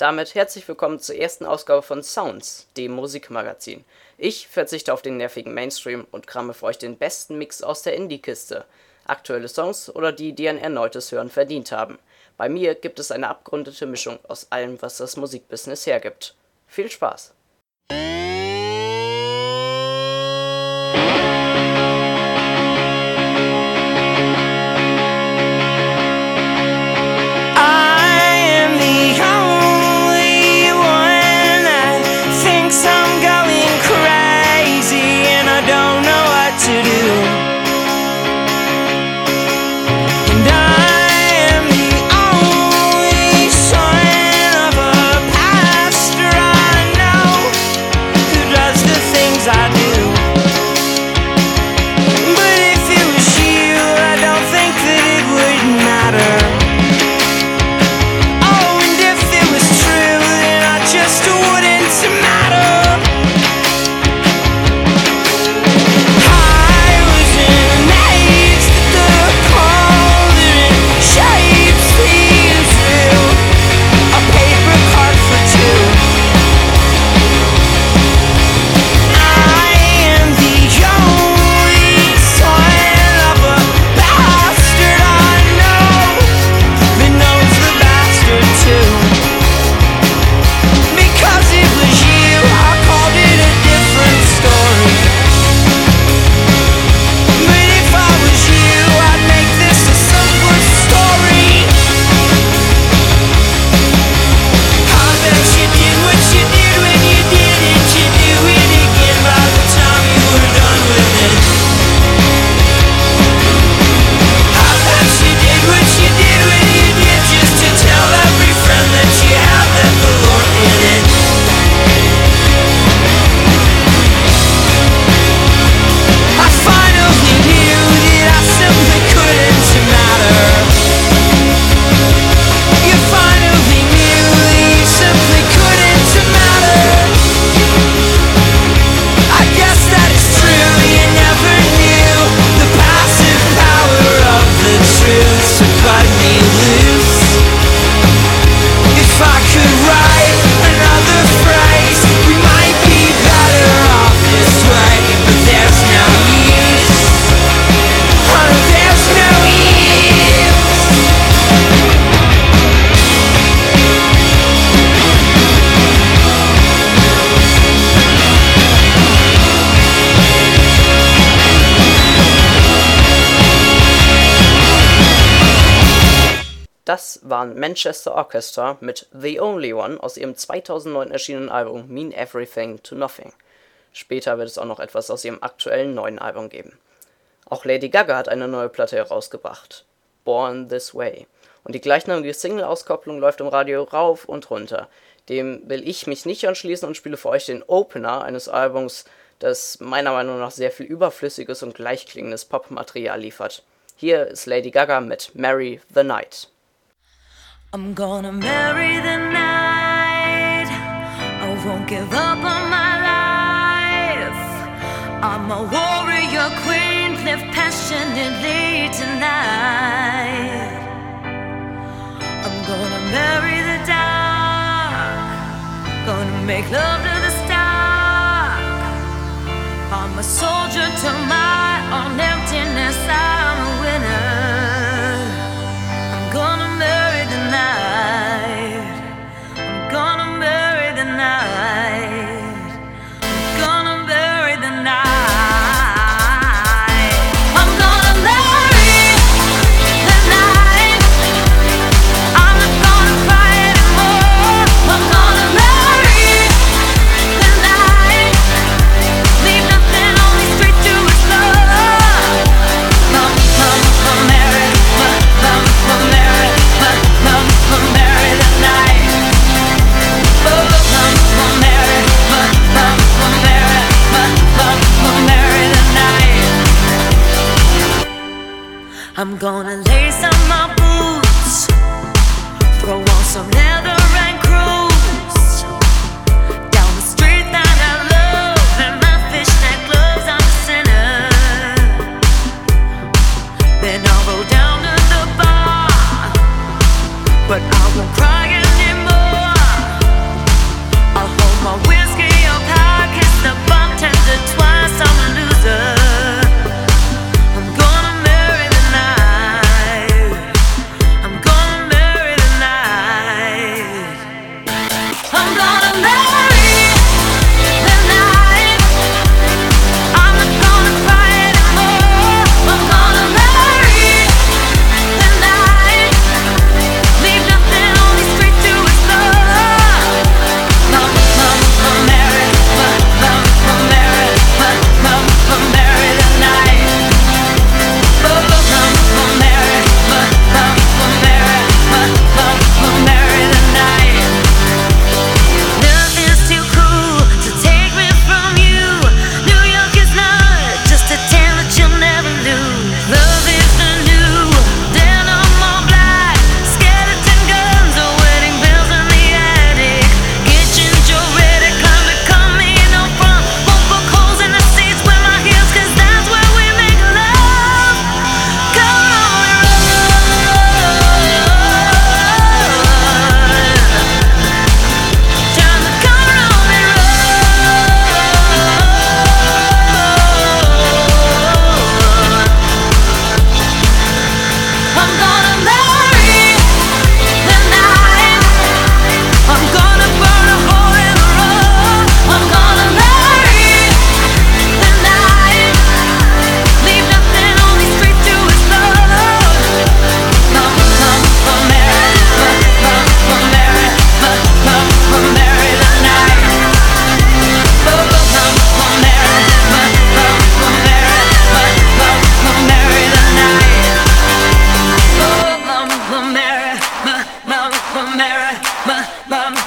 damit herzlich willkommen zur ersten Ausgabe von Sounds, dem Musikmagazin. Ich verzichte auf den nervigen Mainstream und kramme für euch den besten Mix aus der Indie-Kiste. Aktuelle Songs oder die, die ein erneutes Hören verdient haben. Bei mir gibt es eine abgerundete Mischung aus allem, was das Musikbusiness hergibt. Viel Spaß! Das waren Manchester Orchestra mit The Only One aus ihrem 2009 erschienenen Album Mean Everything to Nothing. Später wird es auch noch etwas aus ihrem aktuellen neuen Album geben. Auch Lady Gaga hat eine neue Platte herausgebracht, Born This Way. Und die gleichnamige Single-Auskopplung läuft im Radio rauf und runter. Dem will ich mich nicht anschließen und spiele für euch den Opener eines Albums, das meiner Meinung nach sehr viel überflüssiges und gleichklingendes Popmaterial liefert. Hier ist Lady Gaga mit Marry the Night. I'm gonna marry the night. I won't give up on my life. I'm a warrior queen, live passionately tonight. I'm gonna marry the dark. Gonna make love to the stark. I'm a soldier to my own emptiness. I'm a winner. I'm gonna marry the night. I'm gonna marry the night. I'm gonna marry the night. I'm gonna marry the night. I'm not gonna cry anymore. I'm gonna marry the night. Leave nothing, only straight to explore.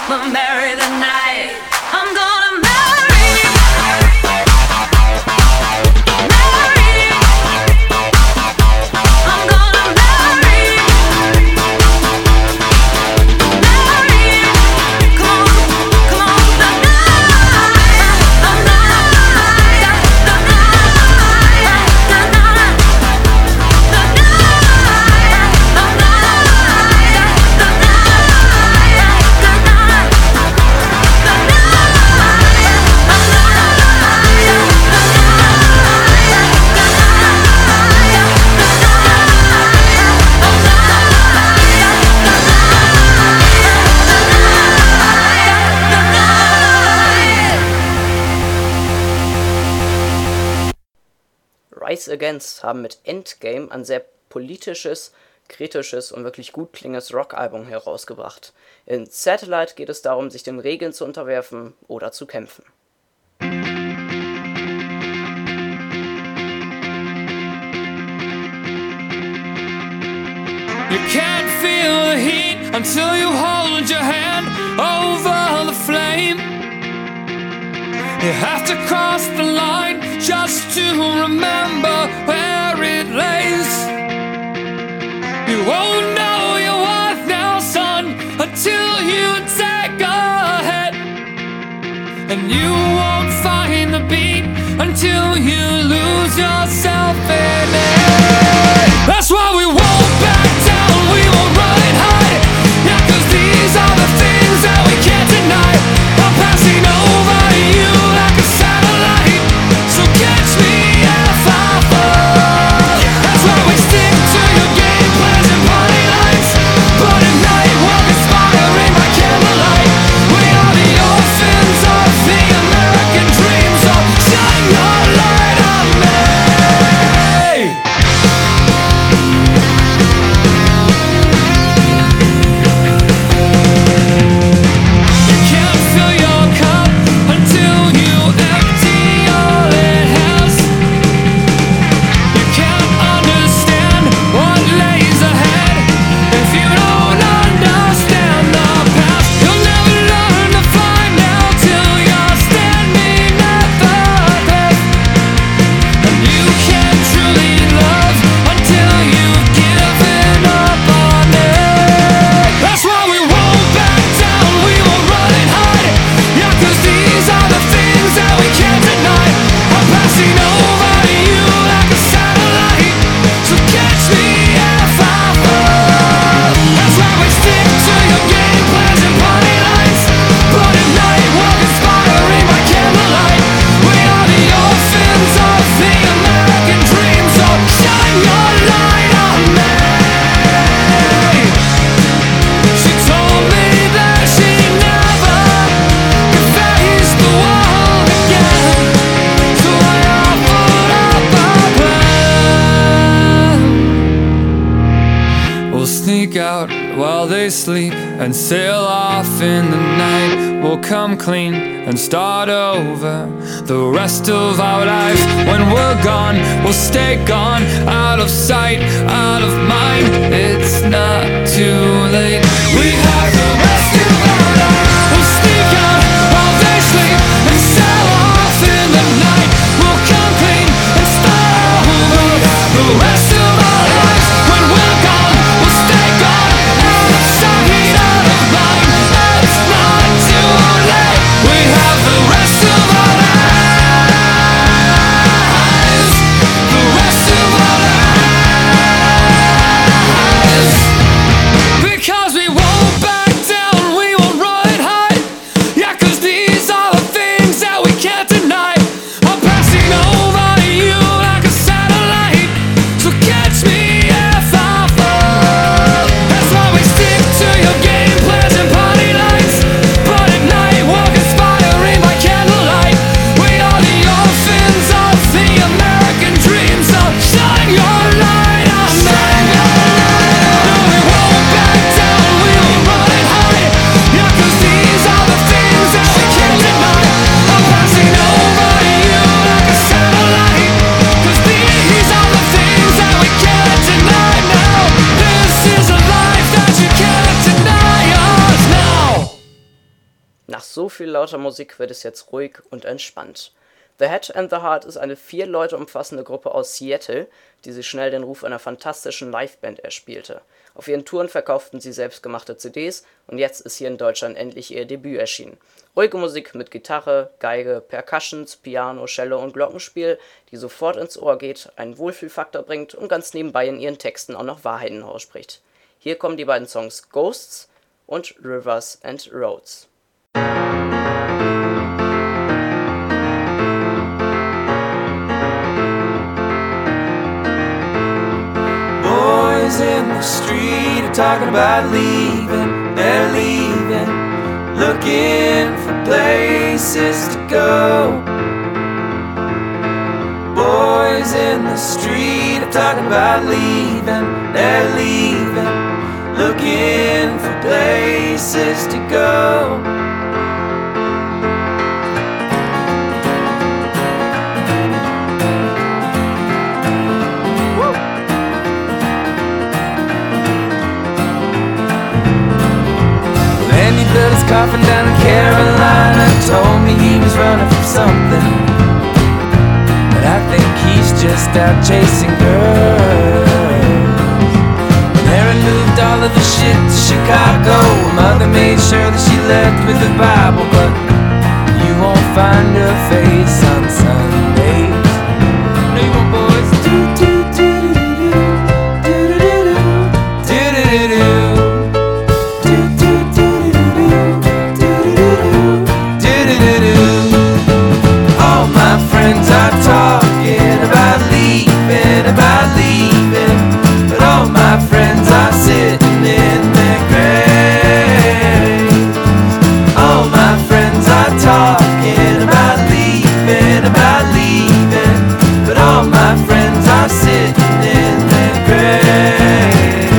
but marry the night. I'm gonna marry. Marry. I'm gonna marry. Marry. Come on, come on, the night. The night. The night. The night. The night. The night. The Rise Against haben mit Endgame ein sehr politisches, kritisches und wirklich gut klingendes Rockalbum herausgebracht. In Satellite geht es darum, sich den Regeln zu unterwerfen oder zu kämpfen. You can't feel the heat until you hold your hand over the flame. You have to cross the line just to remember where it lays. You won't know your worth now, son, until you take a hit. And you won't find the beat until you lose yourself in it. That's why we won't back down, we won't run and hide. Yeah, 'cause these are the things that we can't deny. I'm passing over you like a satellite, so catch me if I fall. That's why we stick to your game plans and party lights, but at night we're conspiring by candlelight. We are the orphans of the American dream, so shine your light on me. You can't fill your cup until you empty all it has. You can't understand what lays ahead if you don't understand the past. You'll never learn to fly now till you're standing at the cliff. And you can't truly love until you've given up on it. That's why we won't back down, we won't run and hide. Yeah, 'cause these are the things that we can't deny. I'm passing over you like a satellite, so catch me if I fall. That's why we stick to your game plans and party lights, but at night we're conspiring by candlelight. We are the orphans of the American dream, so shine your light on me. She told me that she never could face the world again, so I offered up a plan. We'll sneak out while they sleep and sail off in the night. We'll come clean and start over the rest of our lives. When we're gone, we'll stay gone, out of sight, out of mind. It's not too late. We have the rest of our lives. We'll sneak out while they sleep and sail off in the night. We'll come clean and start over the rest of our lives. When we're gone, we'll stay gone, out of sight, out of mind. It's not too late. We have the rest of our lives. The rest of our lives. Because we won't back down, we won't run Nach so viel lauter Musik wird es jetzt ruhig und entspannt. The Head and the Heart ist eine 4 Leute umfassende Gruppe aus Seattle, die sich schnell den Ruf einer fantastischen Liveband erspielte. Auf ihren Touren verkauften sie selbstgemachte CDs und jetzt ist hier in Deutschland endlich ihr Debüt erschienen. Ruhige Musik mit Gitarre, Geige, Percussions, Piano, Cello und Glockenspiel, die sofort ins Ohr geht, einen Wohlfühlfaktor bringt und ganz nebenbei in ihren Texten auch noch Wahrheiten ausspricht. Hier kommen die beiden Songs Ghosts und Rivers and Roads. Boys in the street are talking about leaving, they're leaving, looking for places to go. Boys in the street are talking about leaving, they're leaving, looking for places to go. Built his coffin down in Carolina, told me he was running from something, but I think he's just out chasing girls. And Aaron moved all of his shit to Chicago. Mother made sure that she left with the Bible, but you won't find her face on Sundays. No, you won't, boys. Friends are talking about leaving, but all my friends are sitting in their graves. All my friends are talking about leaving, but all my friends are sitting in their graves.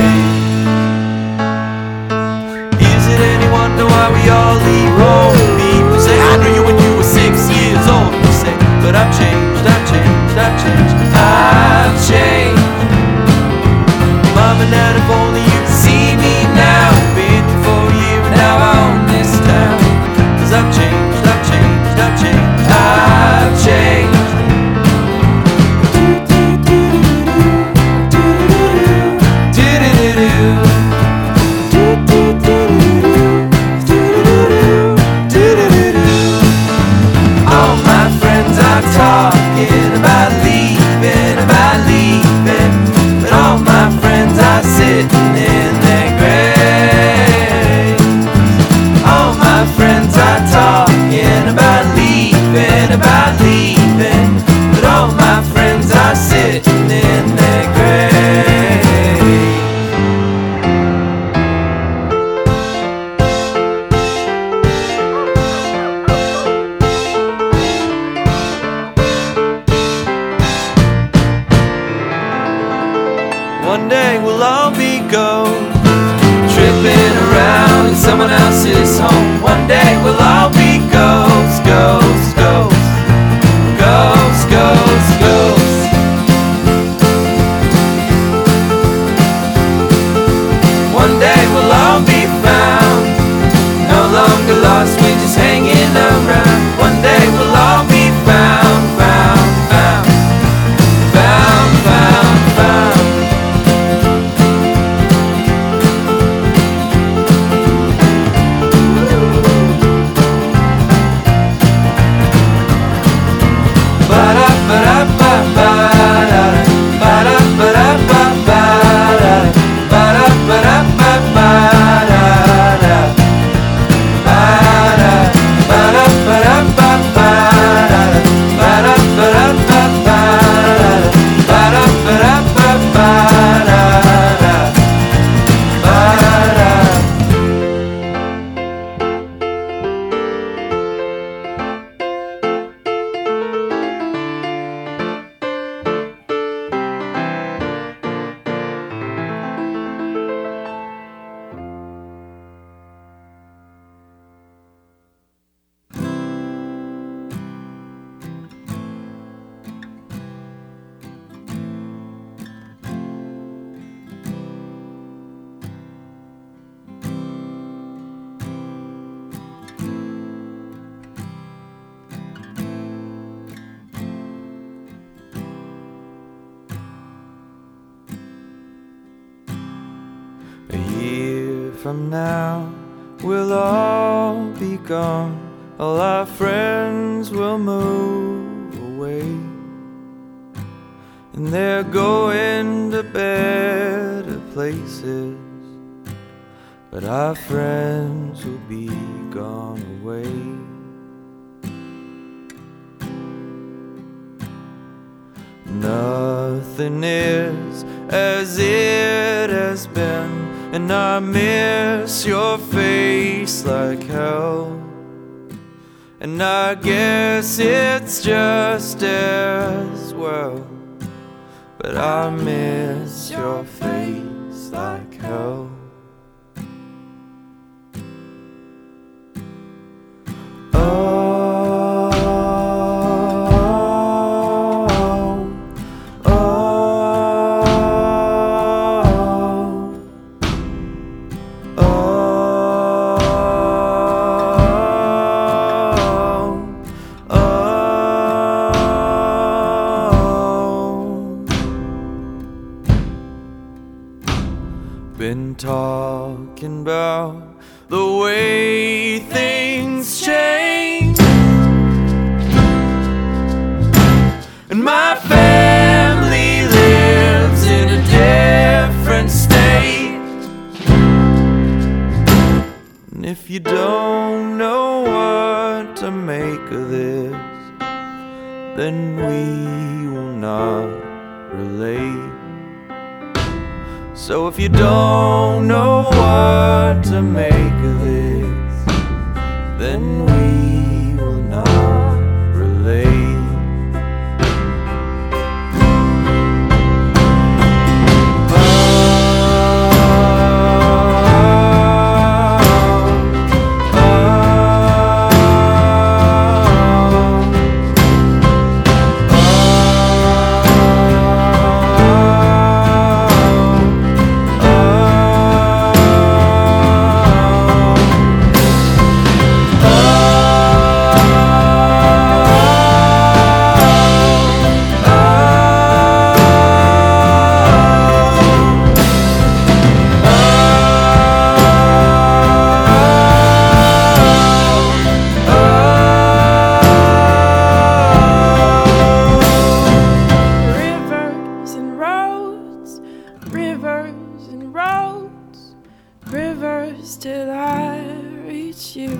Is it any wonder why we all leave home? People say, I knew you when you were 6 years old. But I've changed, I've changed. Mom and Dad, if only you could see me now. Been here for a year and now I own this town. 'Cause I've changed, I've changed. All my friends are talking about leaving, but all my friends are sitting in their graves. All my friends are talking about leaving, but all my friends are sitting in their graves. One day we'll all be ghosts, tripping around in someone else's home. One day we'll all be ghosts, ghosts, ghosts, ghosts, ghosts, ghosts. One day we'll all be found, no longer lost, we're just hanging around. One day we'll all be found, found, found, found, found, found. from now we'll all be gone. All our friends will move away, and they're going to better places, but our friends will be gone away. Nothing is as it has been, and I miss your face like hell. And I guess it's just as well, but I miss your face like hell. Been talking about the way things change, and my family lives in a different state. And if you don't know what to make of this, then we will not relate. So if you don't know what to make of this, then we will not relate. Rivers till I reach you.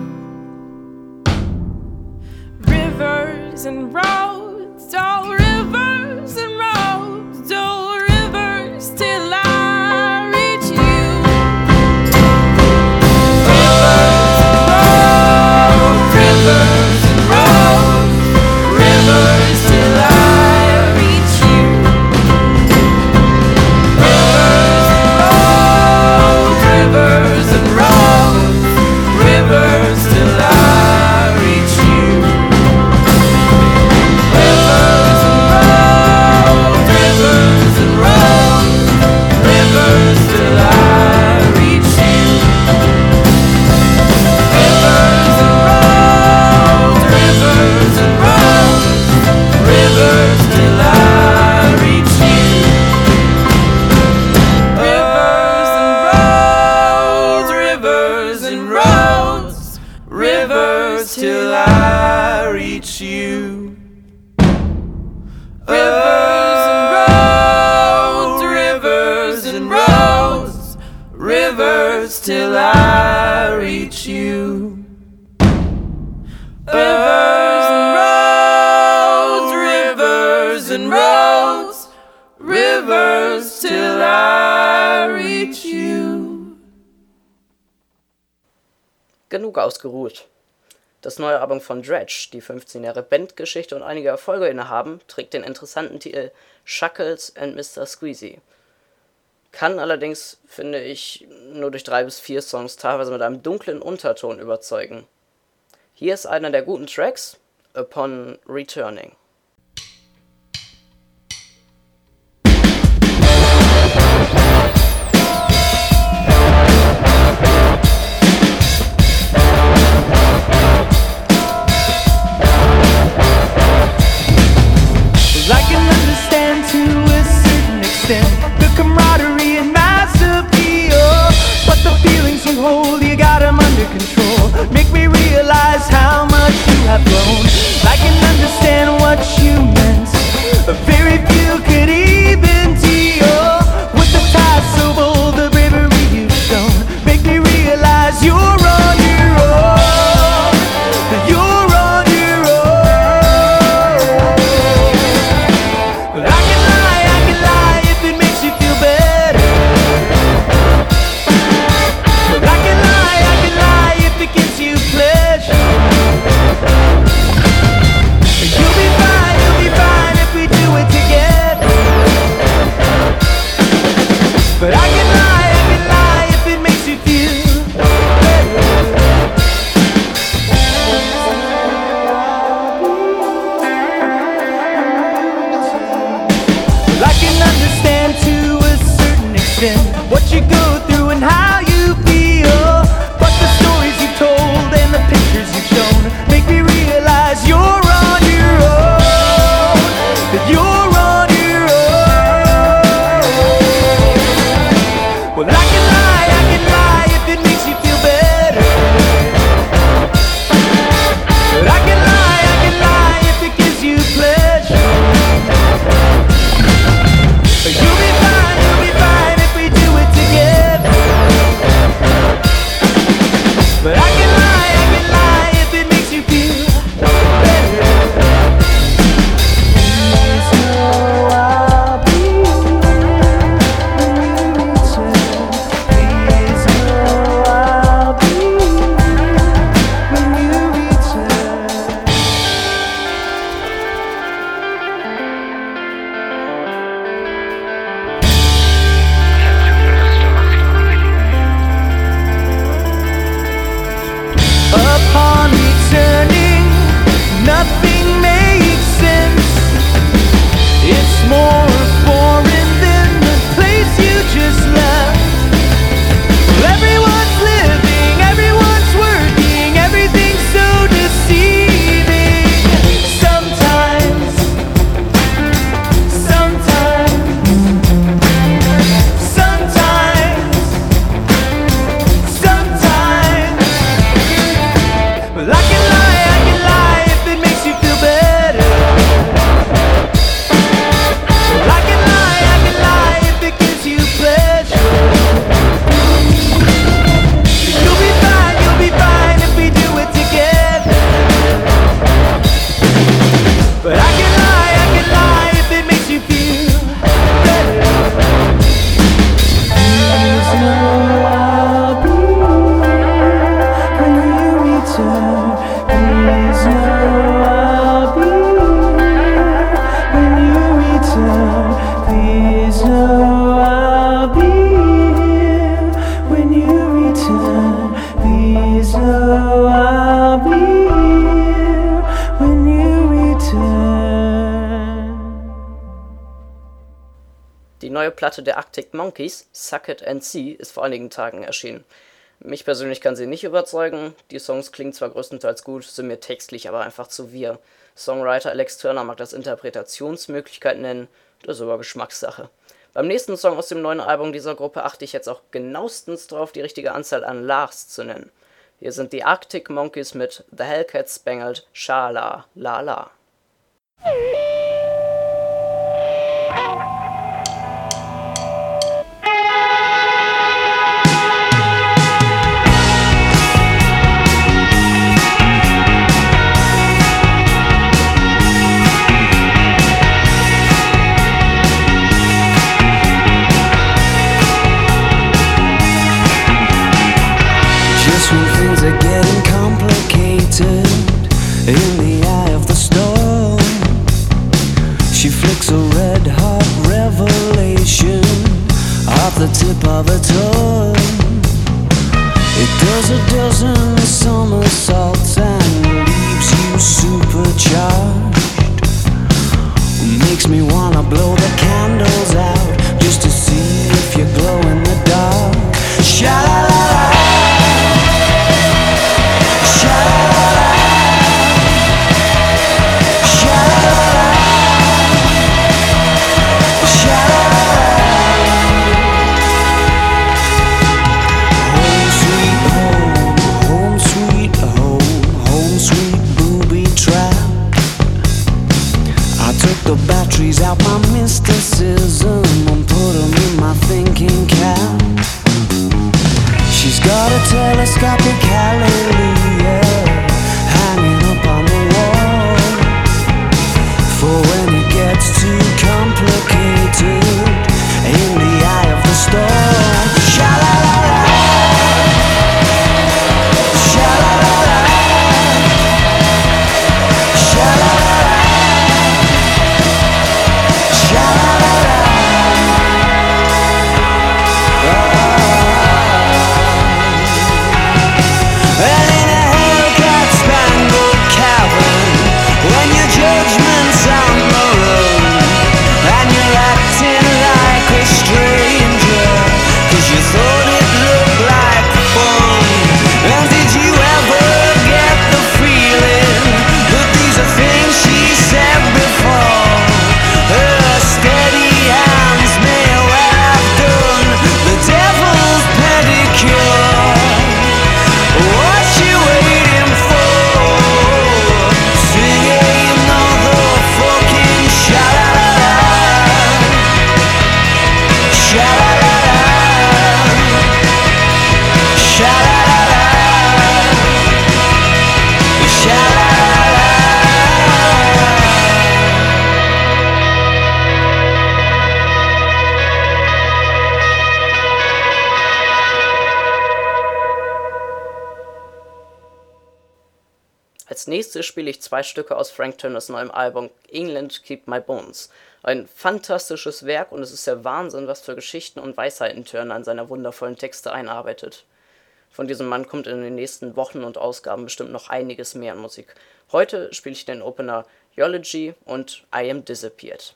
Rivers and roads, oh rivers and roads, oh rivers till I reach you. Rivers and roads, rivers till I reach you. Rivers and roads, rivers till I reach you. Rivers and roads, rivers till I reach you. Rivers and roads, rivers till I reach you. Rivers and roads, rivers till I reach you. Rivers and roads, rivers till I reach you. Rivers and roads, rivers till I reach you. Genug ausgeruht. Das neue Album von Dredg, die 15 Jahre Bandgeschichte und einige Erfolge innehaben, trägt den interessanten Titel Shuckles and Mr. Squeezy. Kann allerdings, finde ich, nur durch 3 bis 4 Songs teilweise mit einem dunklen Unterton überzeugen. Hier ist einer der guten Tracks, Upon Returning. I can understand to a certain extent the camaraderie and mass appeal, but the feelings from I've grown. I can understand what you meant. Very few could even deal with the ties so bold, the bravery you've shown. Make me realize you're on your own. You're on your own. But I can lie if it makes you feel better. But I can lie if it gives you pleasure. You'll be fine if we do it together. But I can lie if it makes you feel better. Well, I can understand to a certain extent what you go through and how you feel. But the stories you've told and the pictures you've shown make me realize you're on your own. That you're on your own. Well, I can lie if it makes you feel better. But I can lie if it gives you pleasure. You'll be fine if we do it together. But I can lie if it makes you feel better. Please know I'll be when you return. Please know I'll be when you return. Upon returning, nothing makes sense. It's more foreign than the place you just left. Well, everyone's living, everyone's working, everything's so deceiving. Sometimes, well, I can lie if it makes you feel better. Well, I can lie if it gives you pleasure. You'll be fine if we do it together. But I can lie if it makes you feel better. Please know I'll be when you return. Please know I'll be when you return. Please know I'll be here when you return. Please know I'll be here when you return. Die neue Platte der Arctic Monkeys, Suck It and See, ist vor einigen Tagen erschienen. Mich persönlich kann sie nicht überzeugen. Die Songs klingen zwar größtenteils gut, sind mir textlich aber einfach zu wirr. Songwriter Alex Turner mag das Interpretationsmöglichkeit nennen, das ist aber Geschmackssache. Beim nächsten Song aus dem neuen Album dieser Gruppe achte ich jetzt auch genauestens drauf, die richtige Anzahl an Lars zu nennen. Hier sind die Arctic Monkeys mit The Hellcat Spangled Sha-La La La. Just when things are getting complicated in the eye of the storm, she flicks a red hot red Als nächstes spiele ich 2 Stücke aus Frank Turners neuem Album England Keep My Bones. Ein fantastisches Werk und es ist der Wahnsinn, was für Geschichten und Weisheiten Turner in seine wundervollen Texte einarbeitet. Von diesem Mann kommt in den nächsten Wochen und Ausgaben bestimmt noch einiges mehr an Musik. Heute spiele ich den Opener Eulogy und I Am Disappeared.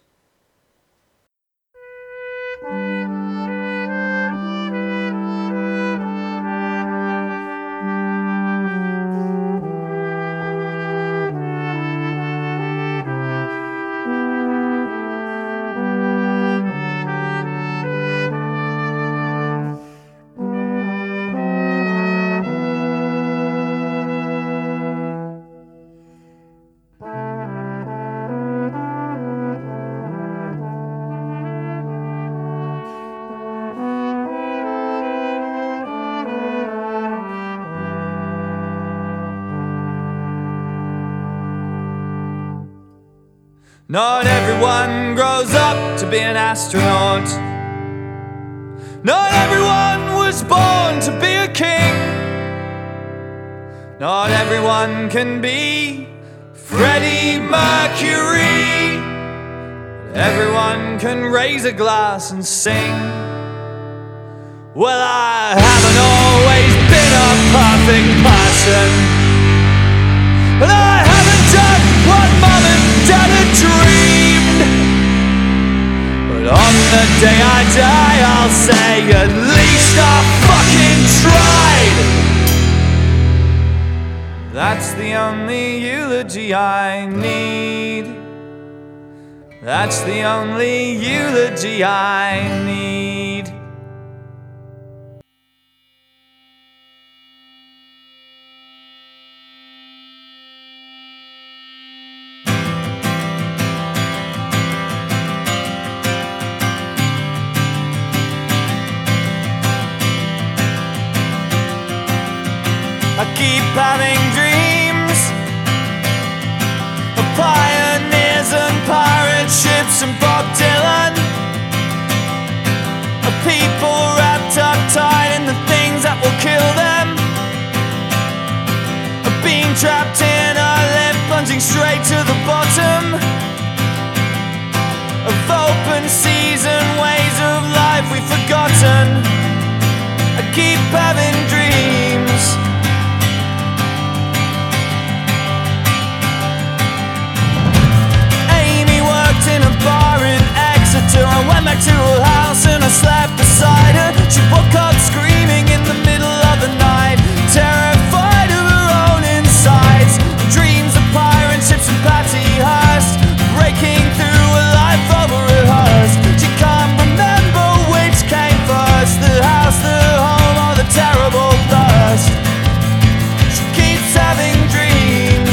Not everyone grows up to be an astronaut. Not everyone was born to be a king. Not everyone can be Freddie Mercury. Everyone can raise a glass and sing. Well, I haven't always been a perfect person, and I haven't done what Mom and Dad had dreamed. But on the day I die, I'll say at least I fucking tried. That's the only eulogy I need. That's the only eulogy I need. I keep having dreams of pioneers and pirate ships and Bob Dylan, of people wrapped up tight in the things that will kill them, of being trapped in a lift plunging straight to the bottom, of open seas and ways of life we've forgotten. I keep having dreams. In a bar in Exeter, I went back to her house and I slept beside her. She woke up screaming in the middle of the night, terrified of her own insides. Dreams of pirate ships and Patty Hearst, breaking through a life over-rehearsed. She can't remember which came first, the house, the home, or the terrible thirst. She keeps having dreams.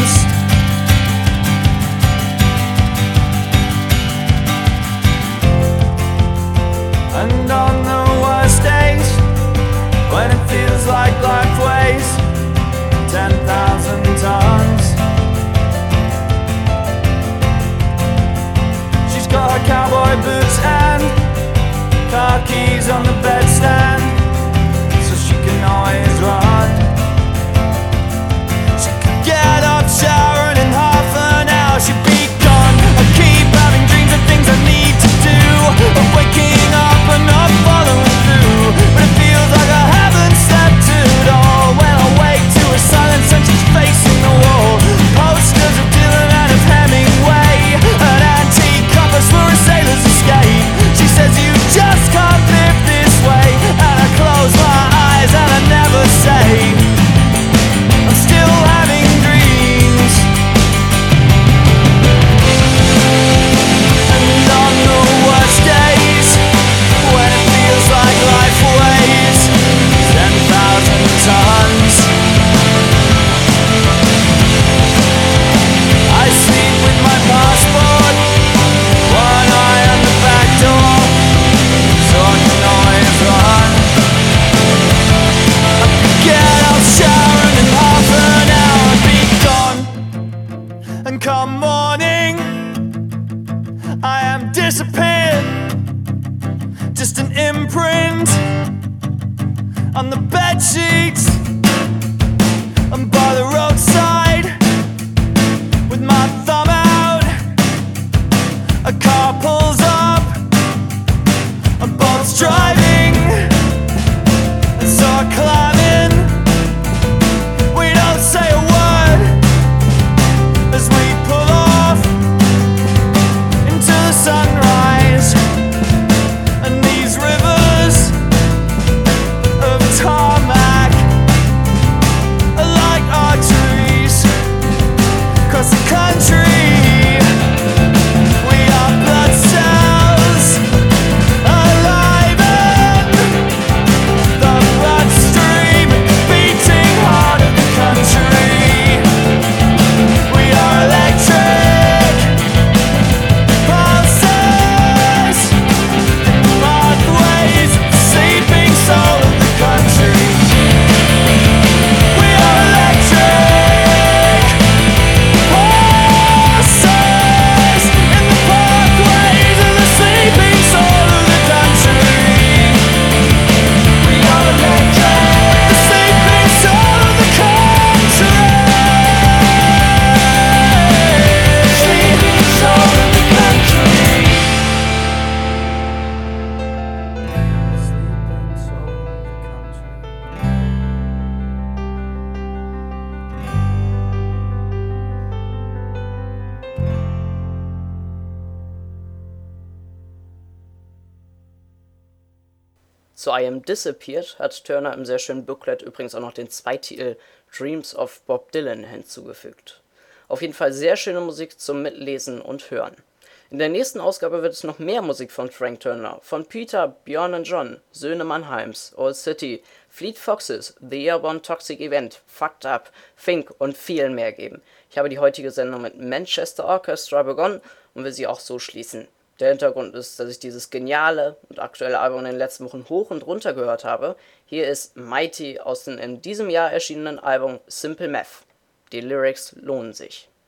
Zu I Am Disappeared hat Turner im sehr schönen Booklet übrigens auch noch den Zweititel Dreams of Bob Dylan hinzugefügt. Auf jeden Fall sehr schöne Musik zum Mitlesen und Hören. In der nächsten Ausgabe wird es noch mehr Musik von Frank Turner, von Peter, Bjorn und John, Söhne Mannheims, Old City, Fleet Foxes, The Year One Toxic Event, Fucked Up, Fink und vielen mehr geben. Ich habe die heutige Sendung mit Manchester Orchestra begonnen und will sie auch so schließen. Der Hintergrund ist, dass ich dieses geniale und aktuelle Album in den letzten Wochen hoch und runter gehört habe. Hier ist Mighty aus dem in diesem Jahr erschienenen Album Simple Math. Die Lyrics lohnen sich.